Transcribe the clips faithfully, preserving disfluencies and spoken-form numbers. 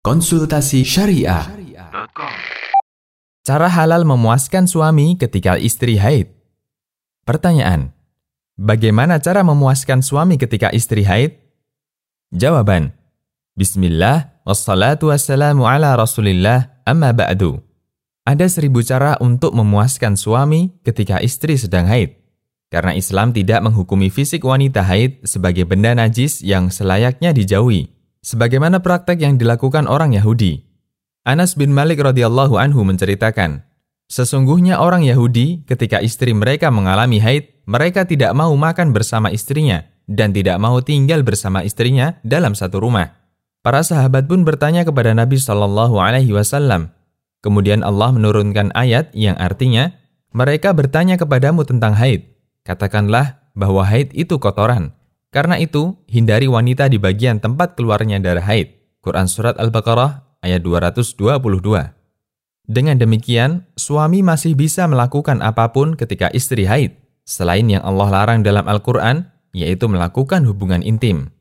Konsultasi Syariah. Cara halal memuaskan suami ketika istri haid. Pertanyaan: bagaimana cara memuaskan suami ketika istri haid? Jawaban: Bismillah, wassalatu wassalamu ala rasulillah, amma ba'du. Ada seribu cara untuk memuaskan suami ketika istri sedang haid. Karena Islam tidak menghukumi fisik wanita haid sebagai benda najis yang selayaknya dijauhi, sebagaimana praktek yang dilakukan orang Yahudi. Anas bin Malik radhiyallahu anhu menceritakan, sesungguhnya orang Yahudi ketika istri mereka mengalami haid, mereka tidak mau makan bersama istrinya dan tidak mau tinggal bersama istrinya dalam satu rumah. Para sahabat pun bertanya kepada Nabi shallallahu alaihi wasallam. Kemudian Allah menurunkan ayat yang artinya, mereka bertanya kepadamu tentang haid. Katakanlah bahwa haid itu kotoran. Karena itu, hindari wanita di bagian tempat keluarnya darah haid. Quran Surat Al-Baqarah ayat dua ratus dua puluh dua. Dengan demikian, suami masih bisa melakukan apapun ketika istri haid, selain yang Allah larang dalam Al-Quran, yaitu melakukan hubungan intim.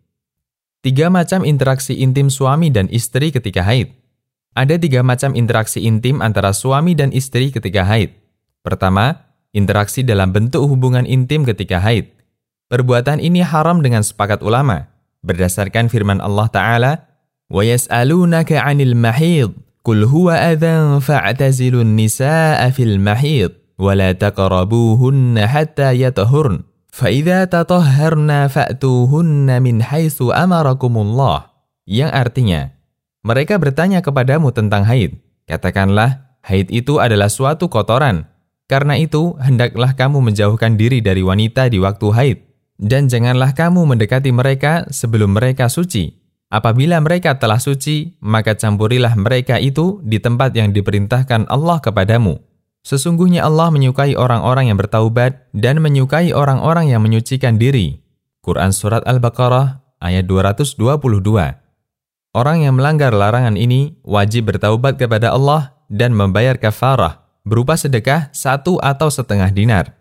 Tiga macam interaksi intim suami dan istri ketika haid. Ada tiga macam interaksi intim antara suami dan istri ketika haid. Pertama, interaksi dalam bentuk hubungan intim ketika haid. Perbuatan ini haram dengan sepakat ulama, berdasarkan firman Allah Ta'ala, وَيَسْأَلُونَكَ عَنِ الْمَحِيضِ قُلْ هُوَ أَذًى فَاعْتَزِلُوا النِّسَاءَ فِي الْمَحِيضِ وَلَا تَقْرَبُوهُنَّ حَتَّى يَطْهُرْنَ فَإِذَا تَطَهَّرْنَ فَأْتُوهُنَّ مِنْ حَيْثُ أَمَرَكُمُ اللَّهُ. Yang artinya, mereka bertanya kepadamu tentang haid. Katakanlah, haid itu adalah suatu kotoran. Karena itu, hendaklah kamu menjauhkan diri dari wanita di waktu haid. Dan janganlah kamu mendekati mereka sebelum mereka suci. Apabila mereka telah suci, maka campurilah mereka itu di tempat yang diperintahkan Allah kepadamu. Sesungguhnya Allah menyukai orang-orang yang bertaubat dan menyukai orang-orang yang menyucikan diri. Quran Surat Al-Baqarah ayat dua ratus dua puluh dua. Orang yang melanggar larangan ini wajib bertaubat kepada Allah dan membayar kafarah berupa sedekah satu atau setengah dinar.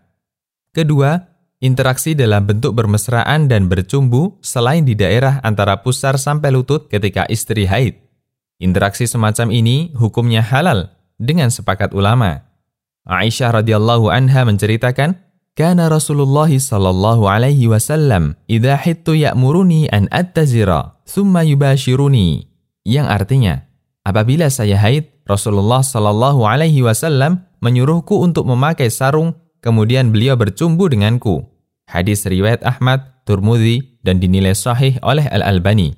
Kedua, interaksi dalam bentuk bermesraan dan bercumbu selain di daerah antara pusar sampai lutut ketika istri haid. Interaksi semacam ini hukumnya halal dengan sepakat ulama. Aisyah radhiyallahu anha menceritakan, "Kana Rasulullah sallallahu alaihi wasallam idza hittu ya'muruni an attazira, thumma yubashiruni." Yang artinya, apabila saya haid, Rasulullah sallallahu alaihi wasallam menyuruhku untuk memakai sarung, kemudian beliau bercumbu denganku. Hadis riwayat Ahmad, Tirmidzi, dan dinilai sahih oleh Al-Albani.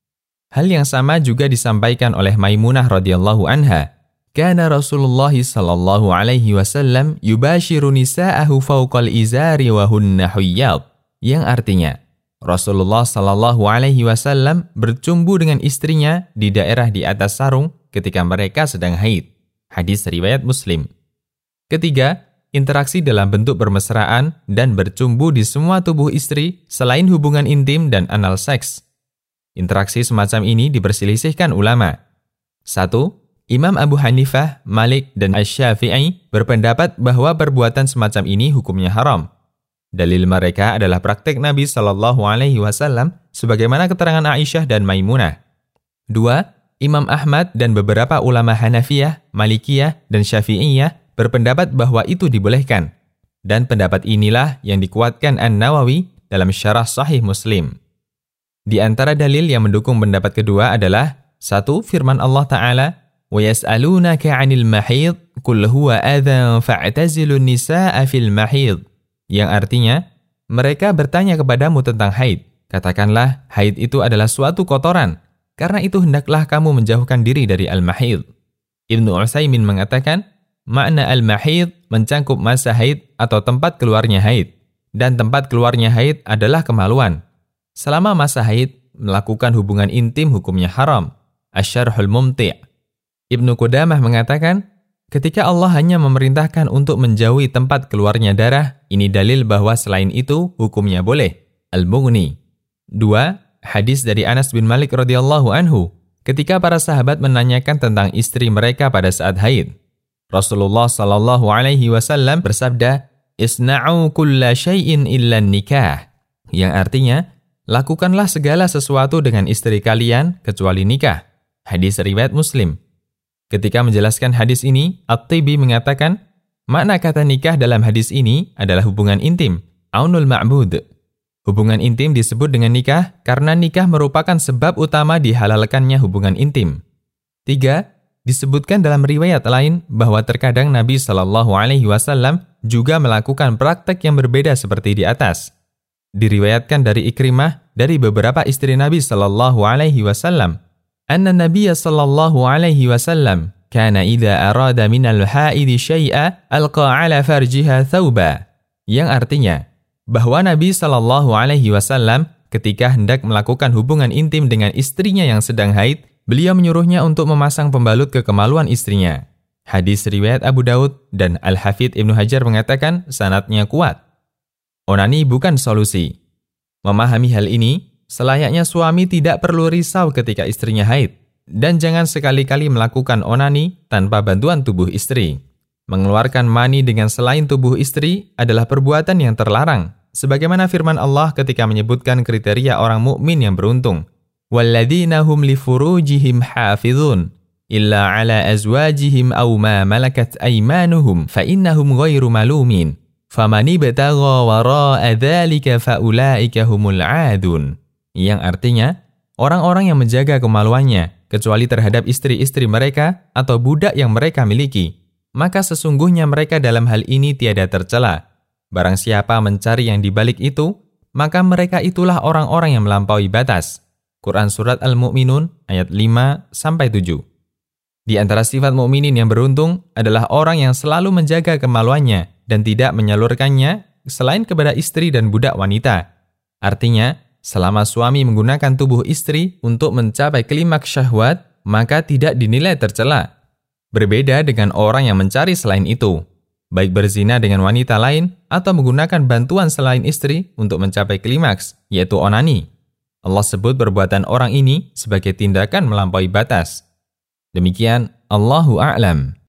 Hal yang sama juga disampaikan oleh Maimunah radhiyallahu anha. Kana Rasulullah sallallahu alaihi wasallam yubashiru nisa'ahu fawqal izari wa hunna huyyad. Yang artinya, Rasulullah sallallahu alaihi wasallam bercumbu dengan istrinya di daerah di atas sarung ketika mereka sedang haid. Hadis riwayat Muslim. Ketiga, interaksi dalam bentuk bermesraan dan bercumbu di semua tubuh istri selain hubungan intim dan anal seks. Interaksi semacam ini diperselisihkan ulama. Satu, Imam Abu Hanifah, Malik, dan Asy-Syafi'i berpendapat bahwa perbuatan semacam ini hukumnya haram. Dalil mereka adalah praktek Nabi shallallahu alaihi wasallam sebagaimana keterangan Aisyah dan Maimunah. Dua, Imam Ahmad dan beberapa ulama Hanafiyah, Malikiyah, dan Syafi'iyah berpendapat bahwa itu dibolehkan. Dan pendapat inilah yang dikuatkan An-Nawawi dalam syarah Sahih Muslim. Di antara dalil yang mendukung pendapat kedua adalah satu, firman Allah Ta'ala, وَيَسْأَلُونَكَ عَنِ الْمَحِيضِ قُلْ هُوَ أَذًى فَاعْتَزِلُوا النِّسَاءَ فِي الْمَحِيضِ. Yang artinya, mereka bertanya kepadamu tentang haid. Katakanlah, haid itu adalah suatu kotoran. Karena itu hendaklah kamu menjauhkan diri dari al-mahid. Ibnu Utsaimin mengatakan, makna al-mahid mencangkup masa haid atau tempat keluarnya haid. Dan tempat keluarnya haid adalah kemaluan. Selama masa haid, melakukan hubungan intim hukumnya haram. Asy-Syarhul Mumti'. Ibnu Qudamah mengatakan, ketika Allah hanya memerintahkan untuk menjauhi tempat keluarnya darah, ini dalil bahwa selain itu hukumnya boleh. Al-Mughni. Dua, hadis dari Anas bin Malik radhiyallahu anhu, ketika para sahabat menanyakan tentang istri mereka pada saat haid. Rasulullah sallallahu alaihi wasallam bersabda, "Isna'u kulla syai'in illa nikah." Yang artinya, lakukanlah segala sesuatu dengan istri kalian kecuali nikah. Hadis riwayat Muslim. Ketika menjelaskan hadis ini, At-Tibi mengatakan, makna kata nikah dalam hadis ini adalah hubungan intim, aunul ma'bud. Hubungan intim disebut dengan nikah karena nikah merupakan sebab utama dihalalkannya hubungan intim. Tiga, disebutkan dalam riwayat lain bahwa terkadang Nabi Shallallahu Alaihi Wasallam juga melakukan praktek yang berbeda seperti di atas. Diriwayatkan dari Ikrimah dari beberapa istri Nabi Shallallahu Alaihi Wasallam, anna Nabiya Shallallahu Alaihi Wasallam kana idza arada minal haidi syai'a alqa ala farjiha thawba, yang artinya bahwa Nabi Shallallahu Alaihi Wasallam ketika hendak melakukan hubungan intim dengan istrinya yang sedang haid, beliau menyuruhnya untuk memasang pembalut ke kemaluan istrinya. Hadis riwayat Abu Daud dan Al-Hafidh Ibnu Hajar mengatakan sanadnya kuat. Onani bukan solusi. Memahami hal ini, selayaknya suami tidak perlu risau ketika istrinya haid, dan jangan sekali-kali melakukan onani tanpa bantuan tubuh istri. Mengeluarkan mani dengan selain tubuh istri adalah perbuatan yang terlarang, sebagaimana firman Allah ketika menyebutkan kriteria orang mukmin yang beruntung. وَالَّذِينَ هُمْ لِفُرُوجِهِمْ حَافِظُونَ إِلَّا عَلَى أَزْوَاجِهِمْ أَوْ مَا مَلَكَتْ أَيْمَانُهُمْ فَإِنَّهُمْ غَيْرُ مَلُومِينَ فَمَنِ ابْتَغَى وَرَاءَ ذَلِكَ فَأُولَئِكَ هُمُ الْعَادُونَ, yang artinya, orang-orang yang menjaga kemaluannya, kecuali terhadap istri-istri mereka atau budak yang mereka miliki, maka sesungguhnya mereka dalam hal ini tiada tercela. Barang siapa mencari yang dibalik itu, maka mereka itulah orang-orang yang melampaui batas. Quran Surat Al-Mu'minun ayat lima sampai tujuh. Di antara sifat mukminin yang beruntung adalah orang yang selalu menjaga kemaluannya dan tidak menyalurkannya selain kepada istri dan budak wanita. Artinya, selama suami menggunakan tubuh istri untuk mencapai klimaks syahwat, maka tidak dinilai tercela. Berbeda dengan orang yang mencari selain itu, baik berzina dengan wanita lain atau menggunakan bantuan selain istri untuk mencapai klimaks, yaitu onani. Allah sebut perbuatan orang ini sebagai tindakan melampaui batas. Demikian, Allahu a'lam.